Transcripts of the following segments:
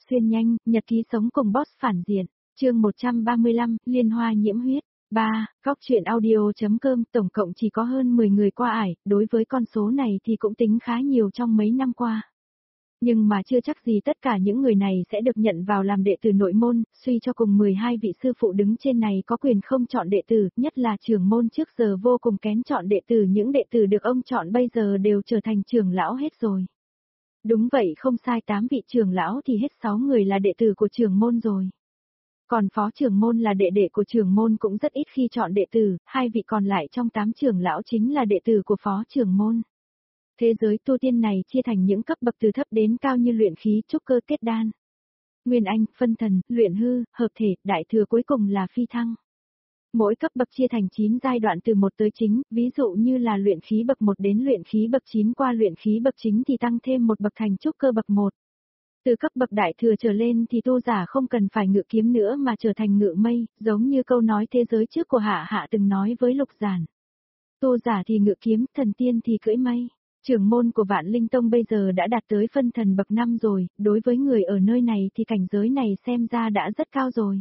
Xuyên nhanh, nhật ký sống cùng boss phản diện. Chương 135, Liên hoa nhiễm huyết. 3. Góc truyện audio.com. Tổng cộng chỉ có hơn 10 người qua ải, đối với con số này thì cũng tính khá nhiều trong mấy năm qua. Nhưng mà chưa chắc gì tất cả những người này sẽ được nhận vào làm đệ tử nội môn, suy cho cùng 12 vị sư phụ đứng trên này có quyền không chọn đệ tử, nhất là trưởng môn trước giờ vô cùng kén chọn đệ tử, những đệ tử được ông chọn bây giờ đều trở thành trưởng lão hết rồi. Đúng vậy, không sai, 8 vị trưởng lão thì hết 6 người là đệ tử của trưởng môn rồi. Còn phó trưởng môn là đệ đệ của trưởng môn cũng rất ít khi chọn đệ tử, 2 vị còn lại trong 8 trưởng lão chính là đệ tử của phó trưởng môn. Thế giới tu tiên này chia thành những cấp bậc từ thấp đến cao như luyện khí, trúc cơ, kết đan, nguyên anh, phân thần, luyện hư, hợp thể, đại thừa, cuối cùng là phi thăng. Mỗi cấp bậc chia thành 9 giai đoạn từ 1 tới chính, ví dụ như là luyện khí bậc 1 đến luyện khí bậc 9, qua luyện khí bậc 9 thì tăng thêm một bậc thành trúc cơ bậc 1. Từ cấp bậc đại thừa trở lên thì tu giả không cần phải ngự kiếm nữa mà trở thành ngự mây, giống như câu nói thế giới trước của Hạ Hạ từng nói với Lục Giản. Tu giả thì ngự kiếm, thần tiên thì cưỡi mây. Trưởng môn của Vạn Linh Tông bây giờ đã đạt tới phân thần bậc 5 rồi, đối với người ở nơi này thì cảnh giới này xem ra đã rất cao rồi.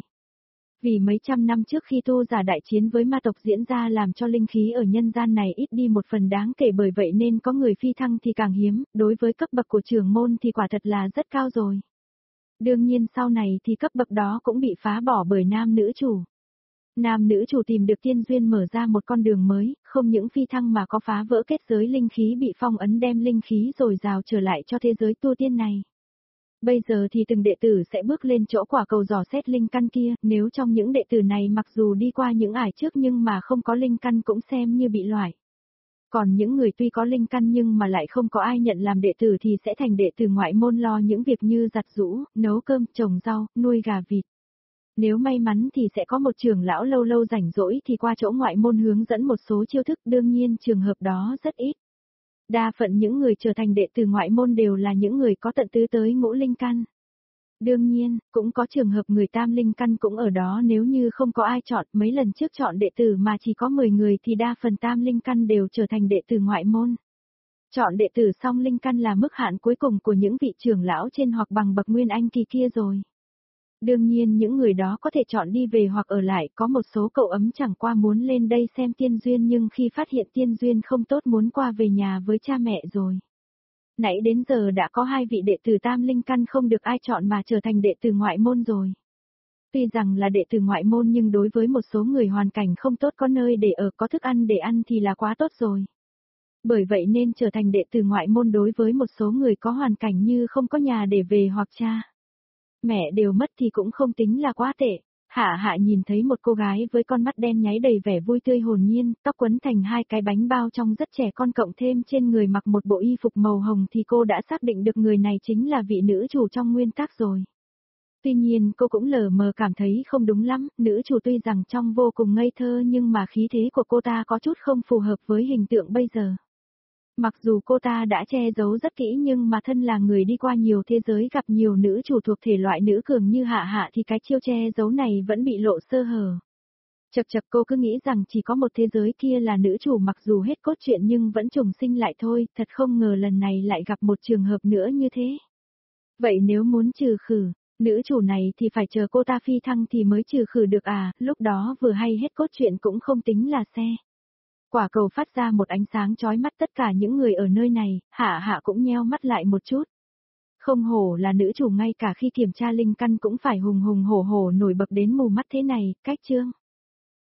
Vì mấy trăm năm trước khi tu giả đại chiến với ma tộc diễn ra làm cho linh khí ở nhân gian này ít đi một phần đáng kể, bởi vậy nên có người phi thăng thì càng hiếm, đối với cấp bậc của trưởng môn thì quả thật là rất cao rồi. Đương nhiên sau này thì cấp bậc đó cũng bị phá bỏ bởi nam nữ chủ. Nam nữ chủ tìm được tiên duyên mở ra một con đường mới, không những phi thăng mà có phá vỡ kết giới linh khí bị phong ấn, đem linh khí dồi dào trở lại cho thế giới tu tiên này. Bây giờ thì từng đệ tử sẽ bước lên chỗ quả cầu dò xét linh căn kia, nếu trong những đệ tử này mặc dù đi qua những ải trước nhưng mà không có linh căn cũng xem như bị loại. Còn những người tuy có linh căn nhưng mà lại không có ai nhận làm đệ tử thì sẽ thành đệ tử ngoại môn, lo những việc như giặt giũ, nấu cơm, trồng rau, nuôi gà vịt. Nếu may mắn thì sẽ có một trưởng lão lâu lâu rảnh rỗi thì qua chỗ ngoại môn hướng dẫn một số chiêu thức, đương nhiên trường hợp đó rất ít. Đa phận những người trở thành đệ tử ngoại môn đều là những người có tận tứ tới ngũ linh căn. Đương nhiên, cũng có trường hợp người tam linh căn cũng ở đó, nếu như không có ai chọn, mấy lần trước chọn đệ tử mà chỉ có 10 người thì đa phần tam linh căn đều trở thành đệ tử ngoại môn. Chọn đệ tử song linh căn là mức hạn cuối cùng của những vị trưởng lão trên hoặc bằng bậc nguyên anh kỳ kia rồi. Đương nhiên những người đó có thể chọn đi về hoặc ở lại, có một số cậu ấm chẳng qua muốn lên đây xem tiên duyên nhưng khi phát hiện tiên duyên không tốt muốn qua về nhà với cha mẹ rồi. Nãy đến giờ đã có 2 vị đệ tử tam linh căn không được ai chọn mà trở thành đệ tử ngoại môn rồi. Tuy rằng là đệ tử ngoại môn nhưng đối với một số người hoàn cảnh không tốt, có nơi để ở, có thức ăn để ăn thì là quá tốt rồi. Bởi vậy nên trở thành đệ tử ngoại môn đối với một số người có hoàn cảnh như không có nhà để về hoặc cha mẹ đều mất thì cũng không tính là quá tệ. Hạ Hạ nhìn thấy một cô gái với con mắt đen nháy đầy vẻ vui tươi hồn nhiên, tóc quấn thành 2 cái bánh bao trông rất trẻ con, cộng thêm trên người mặc một bộ y phục màu hồng thì cô đã xác định được người này chính là vị nữ chủ trong nguyên tác rồi. Tuy nhiên cô cũng lờ mờ cảm thấy không đúng lắm, nữ chủ tuy rằng trông vô cùng ngây thơ nhưng mà khí thế của cô ta có chút không phù hợp với hình tượng bây giờ. Mặc dù cô ta đã che giấu rất kỹ nhưng mà thân là người đi qua nhiều thế giới, gặp nhiều nữ chủ thuộc thể loại nữ cường như Hạ Hạ thì cái chiêu che giấu này vẫn bị lộ sơ hở. Chậc chậc, cô cứ nghĩ rằng chỉ có một thế giới kia là nữ chủ, mặc dù hết cốt truyện nhưng vẫn trùng sinh lại thôi, thật không ngờ lần này lại gặp một trường hợp nữa như thế. Vậy nếu muốn trừ khử nữ chủ này thì phải chờ cô ta phi thăng thì mới trừ khử được à, lúc đó vừa hay hết cốt truyện cũng không tính là xe. Quả cầu phát ra một ánh sáng chói mắt, tất cả những người ở nơi này, Hạ Hạ cũng nheo mắt lại một chút. Không hổ là nữ chủ, ngay cả khi kiểm tra linh căn cũng phải hùng hùng hổ hổ nổi bật đến mù mắt thế này, cách chương.